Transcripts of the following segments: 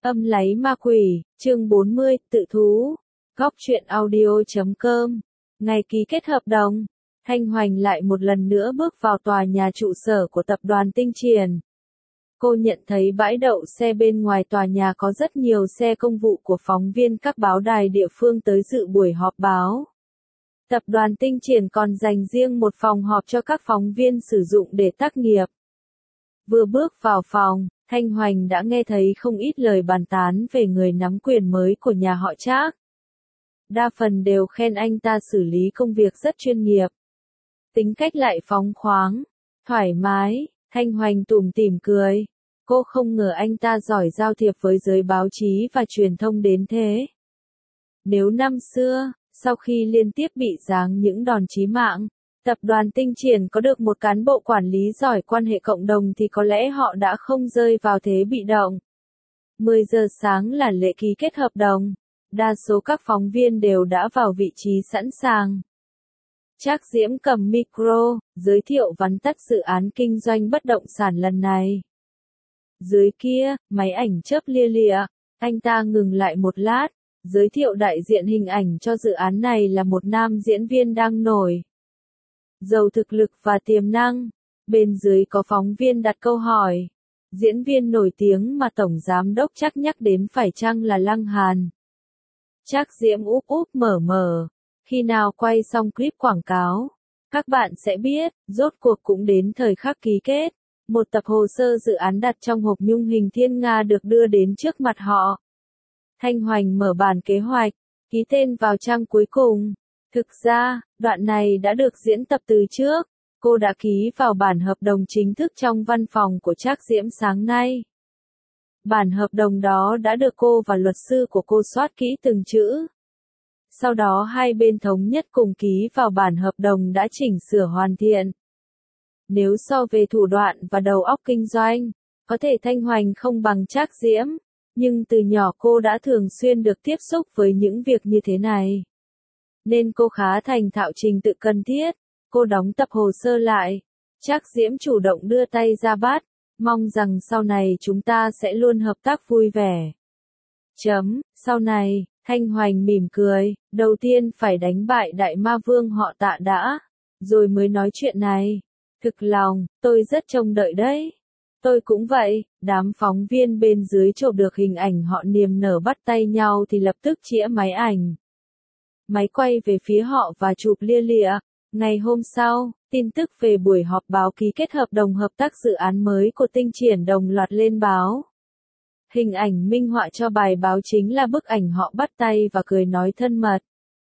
Âm láy ma quỷ, chương 40, tự thú. Góc truyện audio.com. Ngày ký kết hợp đồng, Thanh Hoành lại một lần nữa bước vào tòa nhà trụ sở của tập đoàn Tinh Triển. Cô nhận thấy bãi đậu xe bên ngoài tòa nhà có rất nhiều xe công vụ của phóng viên các báo đài địa phương tới dự buổi họp báo. Tập đoàn Tinh Triển còn dành riêng một phòng họp cho các phóng viên sử dụng để tác nghiệp. Vừa bước vào phòng, Thanh Hoành đã nghe thấy không ít lời bàn tán về người nắm quyền mới của nhà họ Trác. Đa phần đều khen anh ta xử lý công việc rất chuyên nghiệp. Tính cách lại phóng khoáng, thoải mái, Thanh Hoành tủm tỉm cười. Cô không ngờ anh ta giỏi giao thiệp với giới báo chí và truyền thông đến thế. Nếu năm xưa, sau khi liên tiếp bị giáng những đòn chí mạng, tập đoàn Tinh Triển có được một cán bộ quản lý giỏi quan hệ cộng đồng thì có lẽ họ đã không rơi vào thế bị động. 10 giờ sáng là lễ ký kết hợp đồng. Đa số các phóng viên đều đã vào vị trí sẵn sàng. Trác Diễm cầm micro, giới thiệu vắn tắt dự án kinh doanh bất động sản lần này. Dưới kia, máy ảnh chớp lia lịa, anh ta ngừng lại một lát, giới thiệu đại diện hình ảnh cho dự án này là một nam diễn viên đang nổi. Giàu thực lực và tiềm năng. Bên dưới có phóng viên đặt câu hỏi. Diễn viên nổi tiếng mà Tổng Giám đốc Trác nhắc đến phải chăng là Lăng Hàn? Trác Diễm úp úp mở mở. Khi nào quay xong clip quảng cáo, các bạn sẽ biết, rốt cuộc cũng đến thời khắc ký kết. Một tập hồ sơ dự án đặt trong hộp nhung hình thiên nga được đưa đến trước mặt họ. Thanh Hoành mở bản kế hoạch, ký tên vào trang cuối cùng. Thực ra, đoạn này đã được diễn tập từ trước. Cô đã ký vào bản hợp đồng chính thức trong văn phòng của Trác Diễm sáng nay. Bản hợp đồng đó đã được cô và luật sư của cô soát kỹ từng chữ. Sau đó hai bên thống nhất cùng ký vào bản hợp đồng đã chỉnh sửa hoàn thiện. Nếu so về thủ đoạn và đầu óc kinh doanh, có thể Thanh Hoành không bằng Trác Diễm, nhưng từ nhỏ cô đã thường xuyên được tiếp xúc với những việc như thế này. Nên cô khá thành thạo trình tự cần thiết. Cô đóng tập hồ sơ lại. Trác Diễm chủ động đưa tay ra bắt. Mong rằng sau này chúng ta sẽ luôn hợp tác vui vẻ. Sau này, Thanh Hoành mỉm cười. Đầu tiên phải đánh bại đại ma vương họ Tạ đã. Rồi mới nói chuyện này. Thực lòng, tôi rất trông đợi đấy. Tôi cũng vậy. Đám phóng viên bên dưới chụp được hình ảnh họ niềm nở bắt tay nhau thì lập tức chĩa máy ảnh. Máy quay về phía họ và chụp lia lịa. Ngày hôm sau, tin tức về buổi họp báo ký kết hợp đồng hợp tác dự án mới của Tinh Triển đồng loạt lên báo. Hình ảnh minh họa cho bài báo chính là bức ảnh họ bắt tay và cười nói thân mật.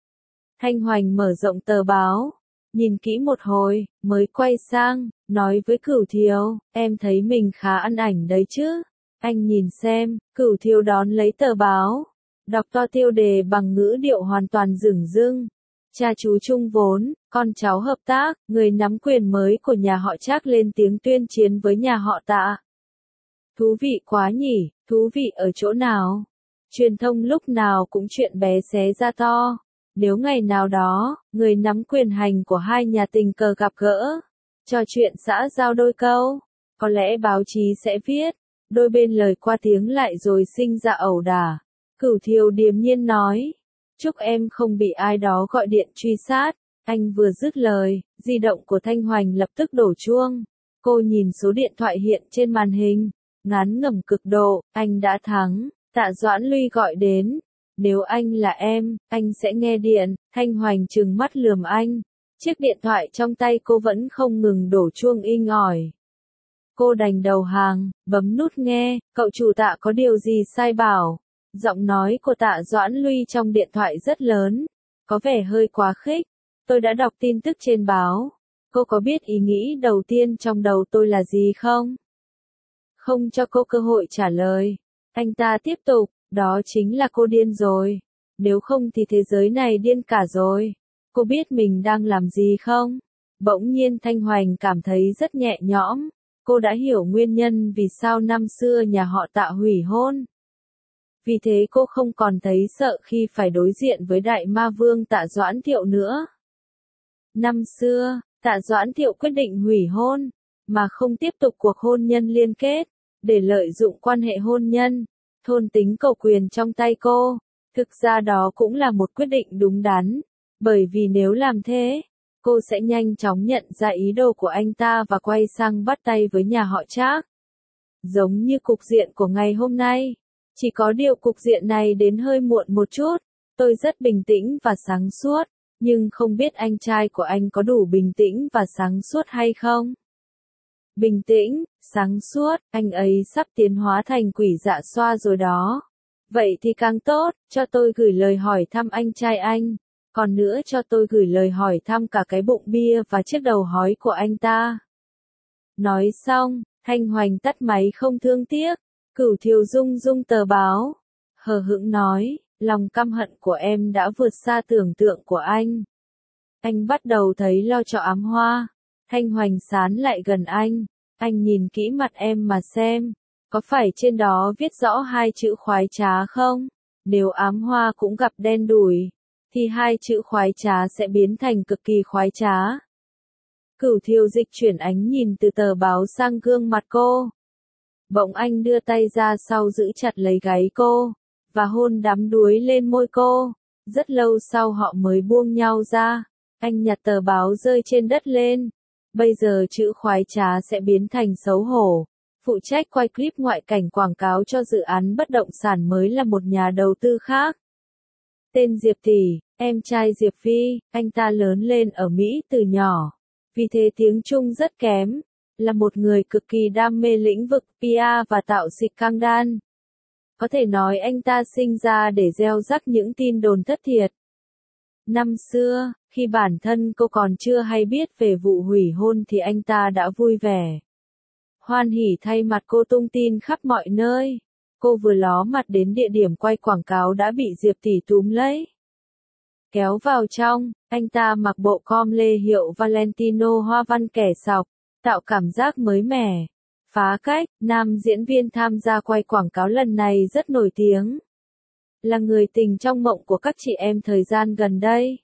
Thanh Hoành mở rộng tờ báo, nhìn kỹ một hồi, mới quay sang, nói với Cửu Thiều, em thấy mình khá ăn ảnh đấy chứ. Anh nhìn xem, Cửu Thiều đón lấy tờ báo, đọc to tiêu đề bằng ngữ điệu hoàn toàn dửng dưng. Cha chú chung vốn, con cháu hợp tác, người nắm quyền mới của nhà họ Trác lên tiếng tuyên chiến với nhà họ Tạ. Thú vị quá nhỉ, thú vị ở chỗ nào? Truyền thông lúc nào cũng chuyện bé xé ra to. Nếu ngày nào đó, người nắm quyền hành của hai nhà tình cờ gặp gỡ, trò chuyện xã giao đôi câu, có lẽ báo chí sẽ viết, đôi bên lời qua tiếng lại rồi sinh ra ẩu đả. Cửu Thiều điềm nhiên nói. Chúc em không bị ai đó gọi điện truy sát. Anh vừa dứt lời, di động của Thanh Hoành lập tức đổ chuông. Cô nhìn số điện thoại hiện trên màn hình. Ngán ngẩm cực độ, anh đã thắng. Tạ Doãn Luy gọi đến. Nếu anh là em, anh sẽ nghe điện. Thanh Hoành trừng mắt lườm anh. Chiếc điện thoại trong tay cô vẫn không ngừng đổ chuông inh ỏi. Cô đành đầu hàng, bấm nút nghe. Cậu chủ Tạ có điều gì sai bảo? Giọng nói của Tạ Doãn Luy trong điện thoại rất lớn, có vẻ hơi quá khích. Tôi đã đọc tin tức trên báo. Cô có biết ý nghĩ đầu tiên trong đầu tôi là gì không? Không cho cô cơ hội trả lời. Anh ta tiếp tục, đó chính là cô điên rồi. Nếu không thì thế giới này điên cả rồi. Cô biết mình đang làm gì không? Bỗng nhiên Thanh Hoành cảm thấy rất nhẹ nhõm. Cô đã hiểu nguyên nhân vì sao năm xưa nhà họ Tạ hủy hôn. Vì thế cô không còn thấy sợ khi phải đối diện với đại ma vương Tạ Doãn Thiệu nữa. Năm xưa, Tạ Doãn Thiệu quyết định hủy hôn, mà không tiếp tục cuộc hôn nhân liên kết, để lợi dụng quan hệ hôn nhân, thôn tính cầu quyền trong tay cô. Thực ra đó cũng là một quyết định đúng đắn, bởi vì nếu làm thế, cô sẽ nhanh chóng nhận ra ý đồ của anh ta và quay sang bắt tay với nhà họ Trác. Giống như cục diện của ngày hôm nay. Chỉ có điều cục diện này đến hơi muộn một chút. Tôi rất bình tĩnh và sáng suốt, nhưng không biết anh trai của anh có đủ bình tĩnh và sáng suốt hay không? Bình tĩnh, sáng suốt, anh ấy sắp tiến hóa thành quỷ dạ xoa rồi đó. Vậy thì càng tốt, cho tôi gửi lời hỏi thăm anh trai anh. Còn nữa cho tôi gửi lời hỏi thăm cả cái bụng bia và chiếc đầu hói của anh ta. Nói xong, Thanh Hoành tắt máy không thương tiếc. Cửu Thiều rung rung tờ báo. Hờ hững nói, lòng căm hận của em đã vượt xa tưởng tượng của anh. Anh bắt đầu thấy lo cho ám hoa. Thanh Hoành sán lại gần anh. Anh nhìn kỹ mặt em mà xem. Có phải trên đó viết rõ hai chữ khoái trá không? Nếu ám hoa cũng gặp đen đủi, thì hai chữ khoái trá sẽ biến thành cực kỳ khoái trá. Cửu Thiều dịch chuyển ánh nhìn từ tờ báo sang gương mặt cô. Bỗng anh đưa tay ra sau giữ chặt lấy gáy cô, và hôn đắm đuối lên môi cô. Rất lâu sau họ mới buông nhau ra. Anh nhặt tờ báo rơi trên đất lên. Bây giờ chữ khoái trá sẽ biến thành xấu hổ. Phụ trách quay clip ngoại cảnh quảng cáo cho dự án bất động sản mới là một nhà đầu tư khác. Tên Diệp Tỷ, em trai Diệp Phi, anh ta lớn lên ở Mỹ từ nhỏ. Vì thế tiếng Trung rất kém. Là một người cực kỳ đam mê lĩnh vực PR và tạo scandal. Có thể nói anh ta sinh ra để gieo rắc những tin đồn thất thiệt. Năm xưa, khi bản thân cô còn chưa hay biết về vụ hủy hôn thì anh ta đã vui vẻ, hoan hỉ thay mặt cô tung tin khắp mọi nơi. Cô vừa ló mặt đến địa điểm quay quảng cáo đã bị Diệp Tỷ túm lấy, kéo vào trong. Anh ta mặc bộ com lê hiệu Valentino hoa văn kẻ sọc, tạo cảm giác mới mẻ, phá cách. Nam diễn viên tham gia quay quảng cáo lần này rất nổi tiếng, là người tình trong mộng của các chị em thời gian gần đây.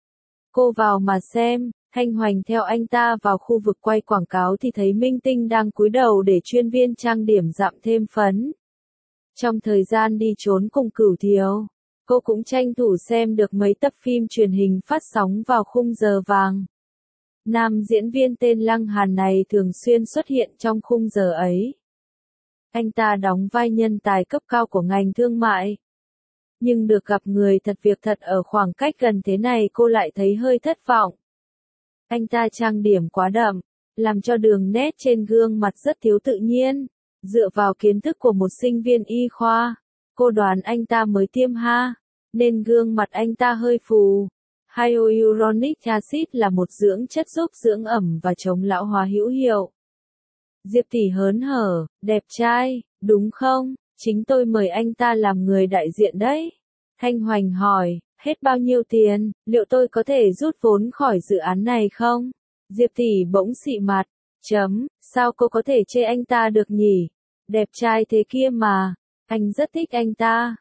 Cô vào mà xem. Thanh Hoành theo anh ta vào khu vực quay quảng cáo thì thấy Minh Tinh đang cúi đầu để chuyên viên trang điểm dặm thêm phấn. Trong thời gian đi trốn cùng Cửu Thiều, cô cũng tranh thủ xem được mấy tập phim truyền hình phát sóng vào khung giờ vàng. Nam diễn viên tên Lăng Hàn này thường xuyên xuất hiện trong khung giờ ấy. Anh ta đóng vai nhân tài cấp cao của ngành thương mại. Nhưng được gặp người thật việc thật ở khoảng cách gần thế này cô lại thấy hơi thất vọng. Anh ta trang điểm quá đậm, làm cho đường nét trên gương mặt rất thiếu tự nhiên. Dựa vào kiến thức của một sinh viên y khoa, cô đoán anh ta mới tiêm ha, nên gương mặt anh ta hơi phù. Hyaluronic acid là một dưỡng chất giúp dưỡng ẩm và chống lão hóa hữu hiệu. Diệp Tỷ hớn hở, đẹp trai, đúng không? Chính tôi mời anh ta làm người đại diện đấy. Thanh Hoành hỏi, hết bao nhiêu tiền, liệu tôi có thể rút vốn khỏi dự án này không? Diệp Tỷ bỗng xị mặt, sao cô có thể chê anh ta được nhỉ? Đẹp trai thế kia mà, anh rất thích anh ta.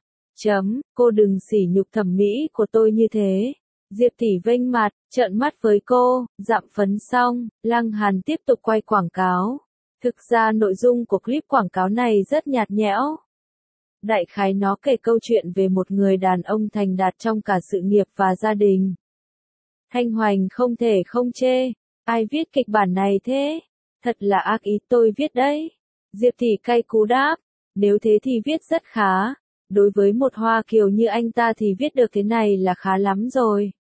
Cô đừng sỉ nhục thẩm mỹ của tôi như thế. Diệp Tỷ vênh mặt, trợn mắt với cô. Dặm phấn xong, Lăng Hàn tiếp tục quay quảng cáo. Thực ra nội dung của clip quảng cáo này rất nhạt nhẽo. Đại khái nó kể câu chuyện về một người đàn ông thành đạt trong cả sự nghiệp và gia đình. Thanh Hoành không thể không chê. Ai viết kịch bản này thế? Thật là ác ý tôi viết đấy. Diệp Tỷ cay cú đáp. Nếu thế thì viết rất khá. Đối với một Hoa Kiều như anh ta thì viết được thế này là khá lắm rồi.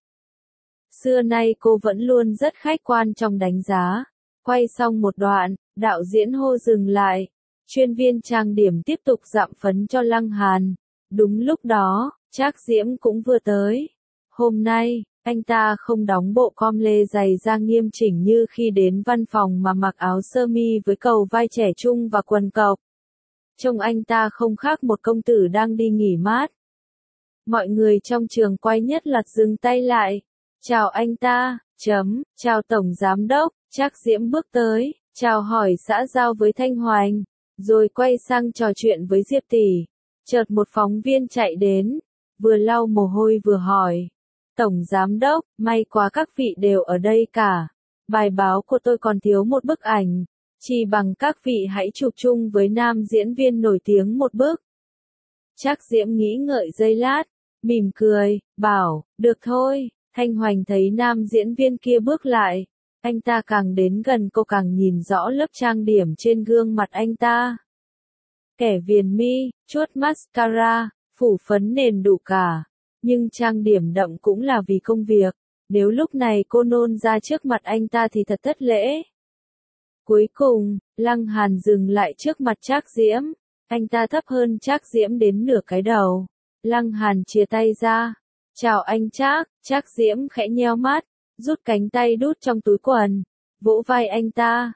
Xưa nay cô vẫn luôn rất khách quan trong đánh giá. Quay xong một đoạn, đạo diễn hô dừng lại. Chuyên viên trang điểm tiếp tục dặm phấn cho Lăng Hàn. Đúng lúc đó, Trác Diễm cũng vừa tới. Hôm nay, anh ta không đóng bộ com lê dày da nghiêm chỉnh như khi đến văn phòng mà mặc áo sơ mi với cầu vai trẻ trung và quần cộc. Trông anh ta không khác một công tử đang đi nghỉ mát. Mọi người trong trường quay nhất loạt dừng tay lại. Chào anh ta, chào Tổng Giám Đốc. Trác Diễm bước tới, chào hỏi xã giao với Thanh Hoành, rồi quay sang trò chuyện với Diệp Tỷ. Chợt một phóng viên chạy đến, vừa lau mồ hôi vừa hỏi. Tổng Giám Đốc, may quá các vị đều ở đây cả. Bài báo của tôi còn thiếu một bức ảnh. Chỉ bằng các vị hãy chụp chung với nam diễn viên nổi tiếng một bức. Trác Diễm nghĩ ngợi giây lát, mỉm cười, bảo, được thôi. Thanh Hoành thấy nam diễn viên kia bước lại. Anh ta càng đến gần cô càng nhìn rõ lớp trang điểm trên gương mặt anh ta. Kẻ viền mi, chuốt mascara, phủ phấn nền đủ cả. Nhưng trang điểm đậm cũng là vì công việc. Nếu lúc này cô nôn ra trước mặt anh ta thì thật thất lễ. Cuối cùng, Lăng Hàn dừng lại trước mặt Trác Diễm. Anh ta thấp hơn Trác Diễm đến nửa cái đầu. Lăng Hàn chia tay ra. Chào anh Trác. Trác Diễm khẽ nheo mắt, rút cánh tay đút trong túi quần. Vỗ vai anh ta,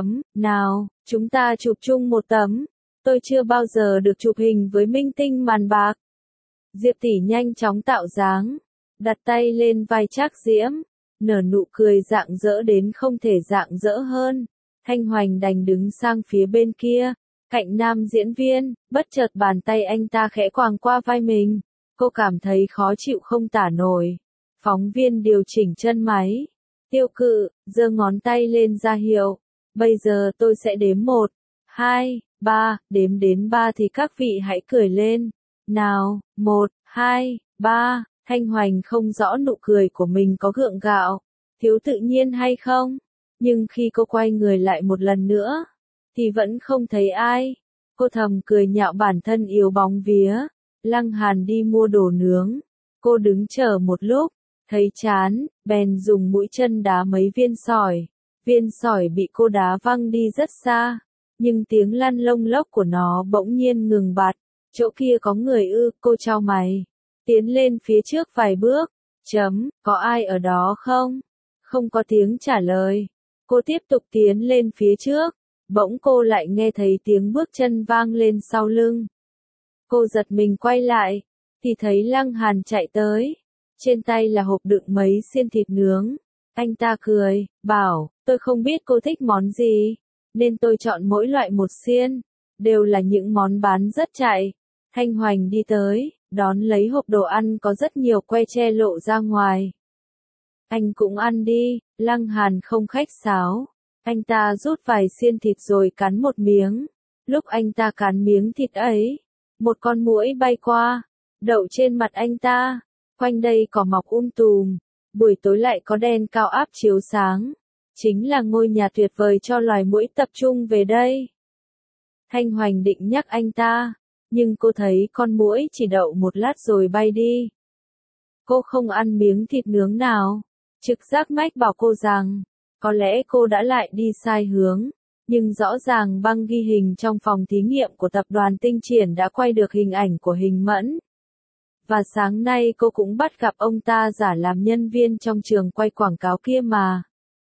nào, chúng ta chụp chung một tấm. Tôi chưa bao giờ được chụp hình với minh tinh màn bạc. Diệp tỷ nhanh chóng tạo dáng, đặt tay lên vai Trác Diễm, nở nụ cười rạng rỡ đến không thể rạng rỡ hơn. Thanh Hoành đành đứng sang phía bên kia, cạnh nam diễn viên, bất chợt bàn tay anh ta khẽ quàng qua vai mình. Cô cảm thấy khó chịu không tả nổi. Phóng viên điều chỉnh chân máy. Tiêu Cự, giơ ngón tay lên ra hiệu. Bây giờ tôi sẽ đếm 1, 2, 3, đếm đến 3 thì các vị hãy cười lên. Nào, 1, 2, 3, Thanh Hoành không rõ nụ cười của mình có gượng gạo, thiếu tự nhiên hay không. Nhưng khi cô quay người lại một lần nữa, thì vẫn không thấy ai. Cô thầm cười nhạo bản thân yếu bóng vía. Lăng Hàn đi mua đồ nướng. Cô đứng chờ một lúc, thấy chán, bèn dùng mũi chân đá mấy viên sỏi. Viên sỏi bị cô đá văng đi rất xa, nhưng tiếng lăn lông lốc của nó bỗng nhiên ngừng bặt. Chỗ kia có người ư? Cô chau mày, tiến lên phía trước vài bước. Có ai ở đó không? Không có tiếng trả lời. Cô tiếp tục tiến lên phía trước, bỗng cô lại nghe thấy tiếng bước chân vang lên sau lưng. Cô giật mình quay lại, thì thấy Lăng Hàn chạy tới. Trên tay là hộp đựng mấy xiên thịt nướng. Anh ta cười, bảo, tôi không biết cô thích món gì, nên tôi chọn mỗi loại một xiên. Đều là những món bán rất chạy. Thanh Hoành đi tới, đón lấy hộp đồ ăn có rất nhiều que tre lộ ra ngoài. Anh cũng ăn đi. Lăng Hàn không khách sáo. Anh ta rút vài xiên thịt rồi cắn một miếng. Lúc anh ta cắn miếng thịt ấy, một con muỗi bay qua, đậu trên mặt anh ta. Quanh đây cỏ mọc tùm, buổi tối lại có đèn cao áp chiếu sáng. Chính là ngôi nhà tuyệt vời cho loài muỗi tập trung về đây. Thanh Hoành định nhắc anh ta, nhưng cô thấy con muỗi chỉ đậu một lát rồi bay đi. Cô không ăn miếng thịt nướng nào. Trực giác mách bảo cô rằng, có lẽ cô đã lại đi sai hướng. Nhưng rõ ràng băng ghi hình trong phòng thí nghiệm của tập đoàn Tinh Triển đã quay được hình ảnh của Hình Mẫn. Và sáng nay cô cũng bắt gặp ông ta giả làm nhân viên trong trường quay quảng cáo kia mà.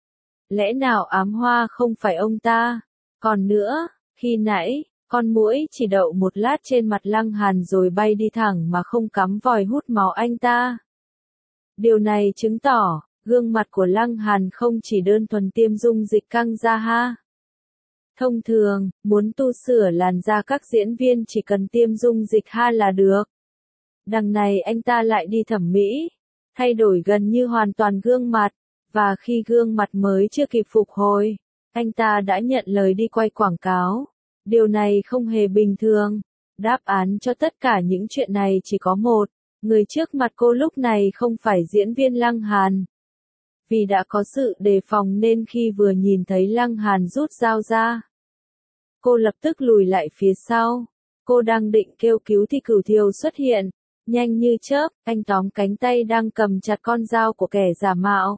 Lẽ nào ám hoa không phải ông ta? Còn nữa, khi nãy, con muỗi chỉ đậu một lát trên mặt Lăng Hàn rồi bay đi thẳng mà không cắm vòi hút máu anh ta. Điều này chứng tỏ, gương mặt của Lăng Hàn không chỉ đơn thuần tiêm dung dịch căng da ha. Thông thường, muốn tu sửa làn da các diễn viên chỉ cần tiêm dung dịch ha là được. Đằng này anh ta lại đi thẩm mỹ, thay đổi gần như hoàn toàn gương mặt, và khi gương mặt mới chưa kịp phục hồi, anh ta đã nhận lời đi quay quảng cáo. Điều này không hề bình thường. Đáp án cho tất cả những chuyện này chỉ có một, người trước mặt cô lúc này không phải diễn viên Lăng Hàn. Vì đã có sự đề phòng nên khi vừa nhìn thấy Lăng Hàn rút dao ra, cô lập tức lùi lại phía sau. Cô đang định kêu cứu thì Cửu Thiều xuất hiện, nhanh như chớp, anh tóm cánh tay đang cầm chặt con dao của kẻ giả mạo.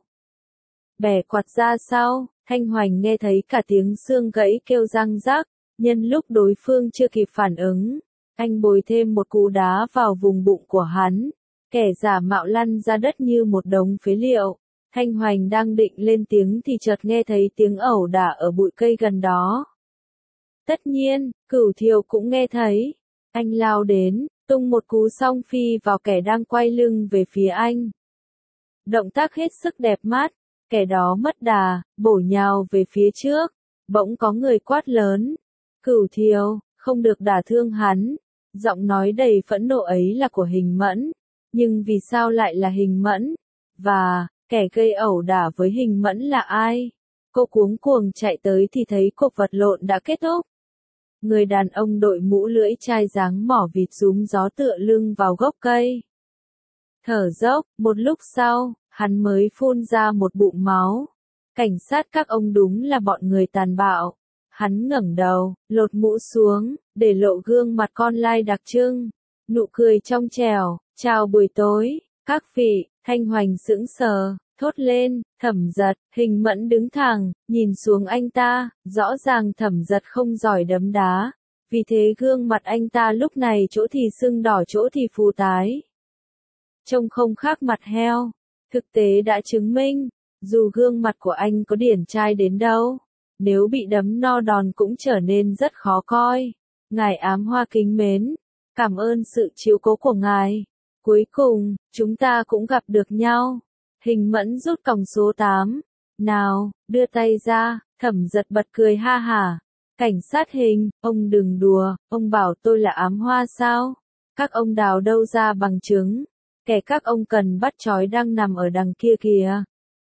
Bẻ quạt ra sau, Thanh Hoành nghe thấy cả tiếng xương gãy kêu răng rắc, nhân lúc đối phương chưa kịp phản ứng, anh bồi thêm một cú đá vào vùng bụng của hắn. Kẻ giả mạo lăn ra đất như một đống phế liệu. Thanh Hoành đang định lên tiếng thì chợt nghe thấy tiếng ẩu đả ở bụi cây gần đó. Tất nhiên, Cửu Thiều cũng nghe thấy. Anh lao đến, tung một cú song phi vào kẻ đang quay lưng về phía anh. Động tác hết sức đẹp mắt, kẻ đó mất đà, bổ nhào về phía trước. Bỗng có người quát lớn, Cửu Thiều, không được đả thương hắn. Giọng nói đầy phẫn nộ ấy là của Hình Mẫn, nhưng vì sao lại là Hình Mẫn? Và, kẻ gây ẩu đả với Hình Mẫn là ai? Cô cuống cuồng chạy tới thì thấy cuộc vật lộn đã kết thúc. Người đàn ông đội mũ lưỡi chai dáng mỏ vịt rúm gió tựa lưng vào gốc cây. Thở dốc, một lúc sau, hắn mới phun ra một bụng máu. Cảnh sát các ông đúng là bọn người tàn bạo. Hắn ngẩng đầu, lột mũ xuống, để lộ gương mặt con lai đặc trưng. Nụ cười trong trẻo, chào buổi tối, các vị. Thanh Hoành sững sờ, thốt lên, Thẩm Giật. Hình Mẫn đứng thẳng, nhìn xuống anh ta, rõ ràng Thẩm Giật không giỏi đấm đá. Vì thế gương mặt anh ta lúc này chỗ thì sưng đỏ chỗ thì phù tái. Trông không khác mặt heo. Thực tế đã chứng minh, dù gương mặt của anh có điển trai đến đâu, nếu bị đấm no đòn cũng trở nên rất khó coi. Ngài Ám Hoa kính mến, cảm ơn sự chiếu cố của ngài. Cuối cùng, chúng ta cũng gặp được nhau. Hình Mẫn rút còng số 8. Nào, đưa tay ra. Thẩm Giật bật cười ha hả. Cảnh sát Hình, ông đừng đùa, ông bảo tôi là Ám Hoa sao? Các ông đào đâu ra bằng chứng? Kẻ các ông cần bắt trói đang nằm ở đằng kia kìa.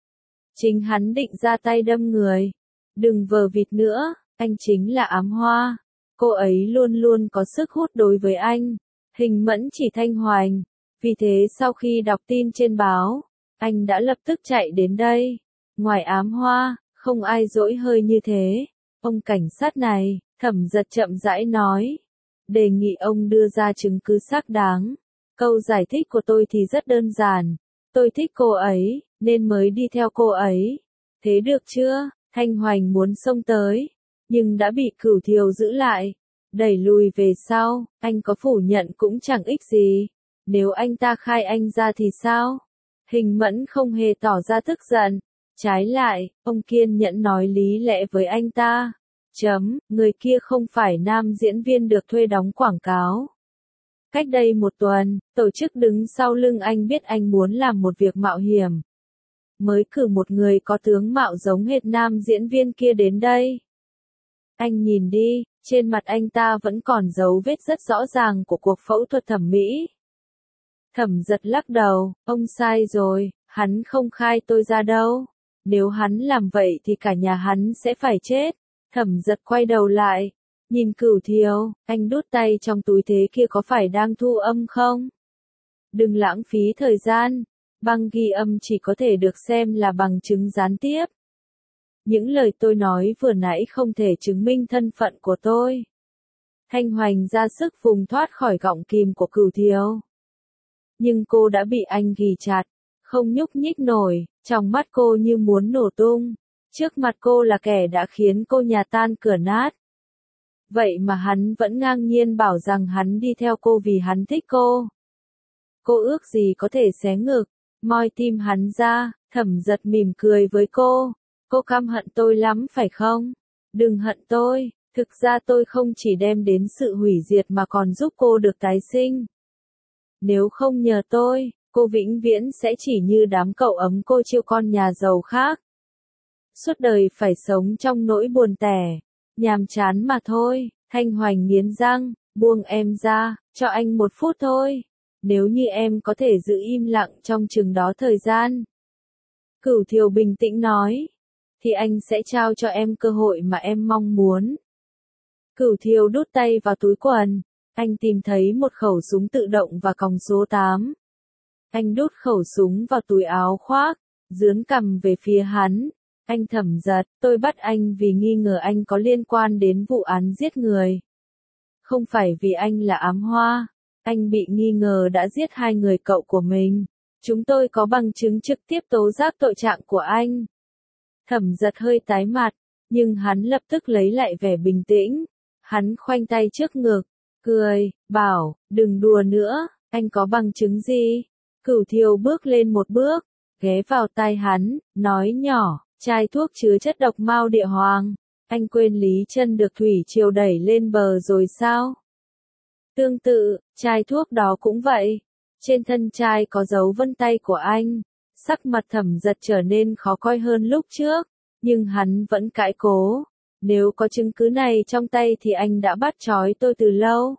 Chính hắn định ra tay đâm người. Đừng vờ vịt nữa, anh chính là Ám Hoa. Cô ấy luôn luôn có sức hút đối với anh. Hình Mẫn chỉ Thanh Hoành. Vì thế sau khi đọc tin trên báo, anh đã lập tức chạy đến đây. Ngoài Ám Hoa, không ai dỗi hơi như thế. Ông cảnh sát này, Thẩm Giật chậm rãi nói. Đề nghị ông đưa ra chứng cứ xác đáng. Câu giải thích của tôi thì rất đơn giản. Tôi thích cô ấy, nên mới đi theo cô ấy. Thế được chưa? Thanh Hoành muốn xông tới, nhưng đã bị Cửu Thiều giữ lại. Đẩy lùi về sau, anh có phủ nhận cũng chẳng ích gì. Nếu anh ta khai anh ra thì sao? Hình Mẫn không hề tỏ ra tức giận. Trái lại, ông kiên nhẫn nói lý lẽ với anh ta. Người kia không phải nam diễn viên được thuê đóng quảng cáo. Cách đây một tuần, tổ chức đứng sau lưng anh biết anh muốn làm một việc mạo hiểm. Mới cử một người có tướng mạo giống hệt nam diễn viên kia đến đây. Anh nhìn đi, trên mặt anh ta vẫn còn dấu vết rất rõ ràng của cuộc phẫu thuật thẩm mỹ. Thẩm Giật lắc đầu, ông sai rồi, hắn không khai tôi ra đâu. Nếu hắn làm vậy thì cả nhà hắn sẽ phải chết. Thẩm Giật quay đầu lại, nhìn Cửu Thiều, anh đút tay trong túi thế kia có phải đang thu âm không? Đừng lãng phí thời gian, băng ghi âm chỉ có thể được xem là bằng chứng gián tiếp. Những lời tôi nói vừa nãy không thể chứng minh thân phận của tôi. Thanh Hoành ra sức vùng thoát khỏi gọng kìm của Cửu Thiều. Nhưng cô đã bị anh ghì chặt, không nhúc nhích nổi, trong mắt cô như muốn nổ tung. Trước mặt cô là kẻ đã khiến cô nhà tan cửa nát. Vậy mà hắn vẫn ngang nhiên bảo rằng hắn đi theo cô vì hắn thích cô. Cô ước gì có thể xé ngực, moi tim hắn ra. Thẩm Giật mỉm cười với cô. Cô căm hận tôi lắm phải không? Đừng hận tôi, thực ra tôi không chỉ đem đến sự hủy diệt mà còn giúp cô được tái sinh. Nếu không nhờ tôi, cô vĩnh viễn sẽ chỉ như đám cậu ấm cô chiêu con nhà giàu khác. Suốt đời phải sống trong nỗi buồn tẻ, nhàm chán mà thôi. Thanh Hoành nghiến răng, buông em ra, cho anh 1 phút thôi. Nếu như em có thể giữ im lặng trong chừng đó thời gian. Cửu Thiều bình tĩnh nói, thì anh sẽ trao cho em cơ hội mà em mong muốn. Cửu Thiều đút tay vào túi quần, anh tìm thấy một khẩu súng tự động và còng số 8. Anh đút khẩu súng vào túi áo khoác, dướn cằm về phía hắn. Anh Thẩm Giật, tôi bắt anh vì nghi ngờ anh có liên quan đến vụ án giết người. Không phải vì anh là Ám Hoa, anh bị nghi ngờ đã giết 2 người cậu của mình. Chúng tôi có bằng chứng trực tiếp tố giác tội trạng của anh. Thẩm Giật hơi tái mặt, nhưng hắn lập tức lấy lại vẻ bình tĩnh. Hắn khoanh tay trước ngực, cười, bảo, đừng đùa nữa, anh có bằng chứng gì? Cửu Thiều bước lên một bước, ghé vào tai hắn, nói nhỏ, chai thuốc chứa chất độc Mao Địa Hoàng. Anh quên Lý Chân được thủy triều đẩy lên bờ rồi sao? Tương tự, chai thuốc đó cũng vậy. Trên thân chai có dấu vân tay của anh. Sắc mặt Thẩm Giật trở nên khó coi hơn lúc trước, nhưng hắn vẫn cãi cố. Nếu có chứng cứ này trong tay thì anh đã bắt trói tôi từ lâu.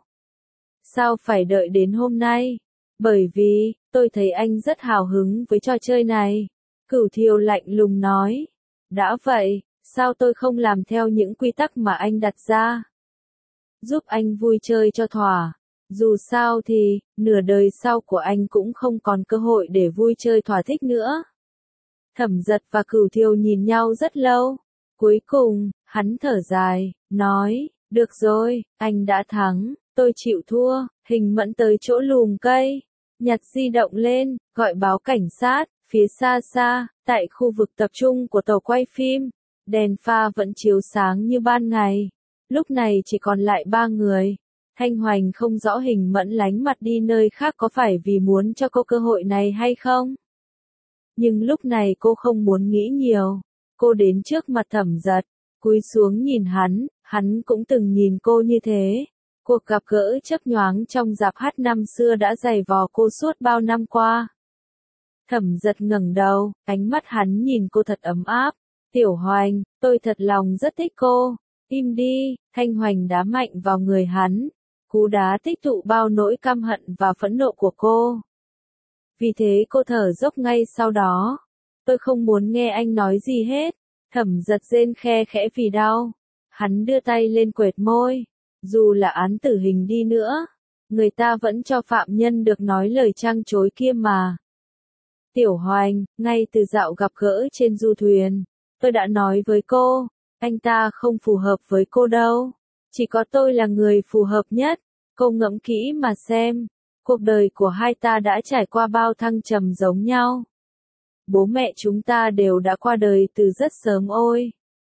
Sao phải đợi đến hôm nay? Bởi vì, tôi thấy anh rất hào hứng với trò chơi này. Cửu Thiều lạnh lùng nói. Đã vậy, sao tôi không làm theo những quy tắc mà anh đặt ra? giúp anh vui chơi cho thỏa. Dù sao thì, nửa đời sau của anh cũng không còn cơ hội để vui chơi thỏa thích nữa. Thẩm Giật và Cửu Thiều nhìn nhau rất lâu. Cuối cùng, hắn thở dài, nói, được rồi, anh đã thắng, tôi chịu thua. Hình Mẫn tới chỗ lùm cây, nhặt di động lên, gọi báo cảnh sát. Phía xa xa, tại khu vực tập trung của tàu quay phim, đèn pha vẫn chiếu sáng như ban ngày. Lúc này chỉ còn lại 3 người. Thanh Hoành không rõ Hình Mẫn lánh mặt đi nơi khác có phải vì muốn cho cô cơ hội này hay không. Nhưng lúc này cô không muốn nghĩ nhiều. Cô đến trước mặt Thẩm Giật, cúi xuống nhìn hắn cũng từng nhìn cô như thế. Cuộc gặp gỡ chớp nhoáng trong rạp hát năm xưa đã giày vò cô suốt bao năm qua. Thẩm Giật ngẩng đầu, ánh mắt hắn nhìn cô thật ấm áp. Tiểu Hoành, tôi thật lòng rất thích cô. Im đi, Thanh Hoành đá mạnh vào người hắn. Cú đá tích tụ bao nỗi căm hận và phẫn nộ của cô. Vì thế cô thở dốc ngay sau đó. Tôi không muốn nghe anh nói gì hết. Thẩm Giật rên khe khẽ vì đau. Hắn đưa tay lên quệt môi. Dù là án tử hình đi nữa, người ta vẫn cho phạm nhân được nói lời trăng chối kia mà. Tiểu Hoành, ngay từ dạo gặp gỡ trên du thuyền, tôi đã nói với cô, anh ta không phù hợp với cô đâu. Chỉ có tôi là người phù hợp nhất. Cô ngẫm kỹ mà xem, cuộc đời của hai ta đã trải qua bao thăng trầm giống nhau. Bố mẹ chúng ta đều đã qua đời từ rất sớm ôi.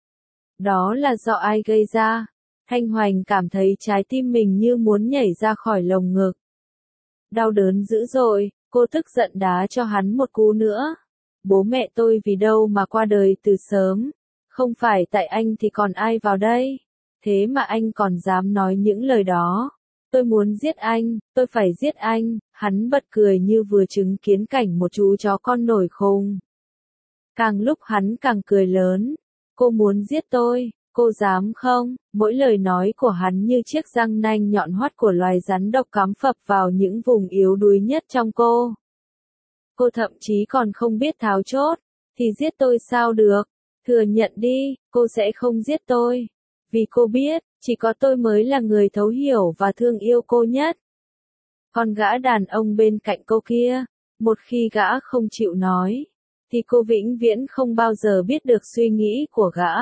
Đó là do ai gây ra? Thanh Hoành cảm thấy trái tim mình như muốn nhảy ra khỏi lồng ngực. Đau đớn dữ dội, cô tức giận đá cho hắn một cú nữa. Bố mẹ tôi vì đâu mà qua đời từ sớm, không phải tại anh thì còn ai vào đây? Thế mà anh còn dám nói những lời đó. Tôi muốn giết anh, tôi phải giết anh. Hắn bật cười như vừa chứng kiến cảnh một chú chó con nổi khùng. Càng lúc hắn càng cười lớn. Cô muốn giết tôi, cô dám không? Mỗi lời nói của hắn như chiếc răng nanh nhọn hoắt của loài rắn độc cắm phập vào những vùng yếu đuối nhất trong cô. Cô thậm chí còn không biết tháo chốt. Thì giết tôi sao được? Thừa nhận đi, cô sẽ không giết tôi. Vì cô biết, chỉ có tôi mới là người thấu hiểu và thương yêu cô nhất. Còn gã đàn ông bên cạnh cô kia, một khi gã không chịu nói, thì cô vĩnh viễn không bao giờ biết được suy nghĩ của gã.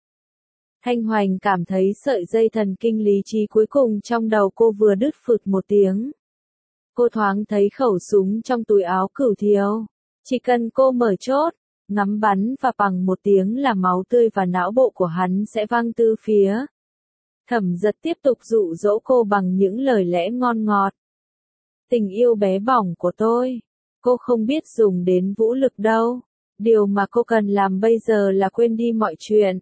Thanh Hoành cảm thấy sợi dây thần kinh lý trí cuối cùng trong đầu cô vừa đứt phụt một tiếng. Cô thoáng thấy khẩu súng trong túi áo Cửu Thiều. Chỉ cần cô mở chốt, ngắm bắn và bằng một tiếng là máu tươi và não bộ của hắn sẽ văng tứ phía. Thẩm Giật tiếp tục dụ dỗ cô bằng những lời lẽ ngon ngọt. Tình yêu bé bỏng của tôi, cô không biết dùng đến vũ lực đâu. Điều mà cô cần làm bây giờ là quên đi mọi chuyện.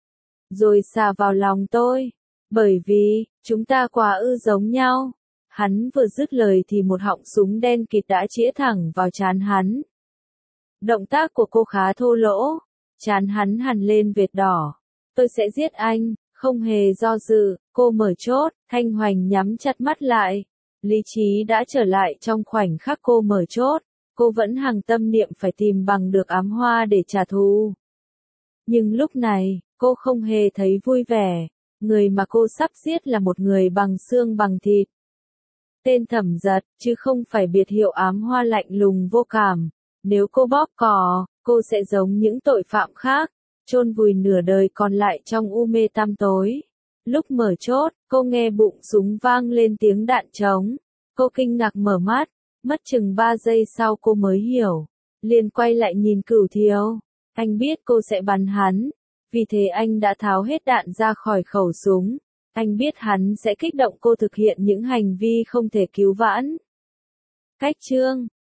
Rồi xà vào lòng tôi. Bởi vì, chúng ta quá giống nhau. Hắn vừa dứt lời thì một họng súng đen kịt đã chĩa thẳng vào trán hắn. Động tác của cô khá thô lỗ. Trán hắn hằn lên vệt đỏ. Tôi sẽ giết anh, không hề do dự. Cô mở chốt, Thanh Hoành nhắm chặt mắt lại. Lý trí đã trở lại trong khoảnh khắc cô mở chốt. Cô vẫn hằng tâm niệm phải tìm bằng được ám hoa để trả thù. Nhưng lúc này, cô không hề thấy vui vẻ. Người mà cô sắp giết là một người bằng xương bằng thịt. Tên Thẩm Giật, chứ không phải biệt hiệu ám hoa lạnh lùng vô cảm. Nếu cô bóp cò, cô sẽ giống những tội phạm khác, chôn vùi nửa đời còn lại trong u mê tăm tối. Lúc mở chốt, cô nghe bụng súng vang lên tiếng đạn trống. Cô kinh ngạc mở mắt, mất chừng 3 giây sau cô mới hiểu. Liền quay lại nhìn Cửu Thiều. Anh biết cô sẽ bắn hắn, vì thế anh đã tháo hết đạn ra khỏi khẩu súng. Anh biết hắn sẽ kích động cô thực hiện những hành vi không thể cứu vãn. Cách chương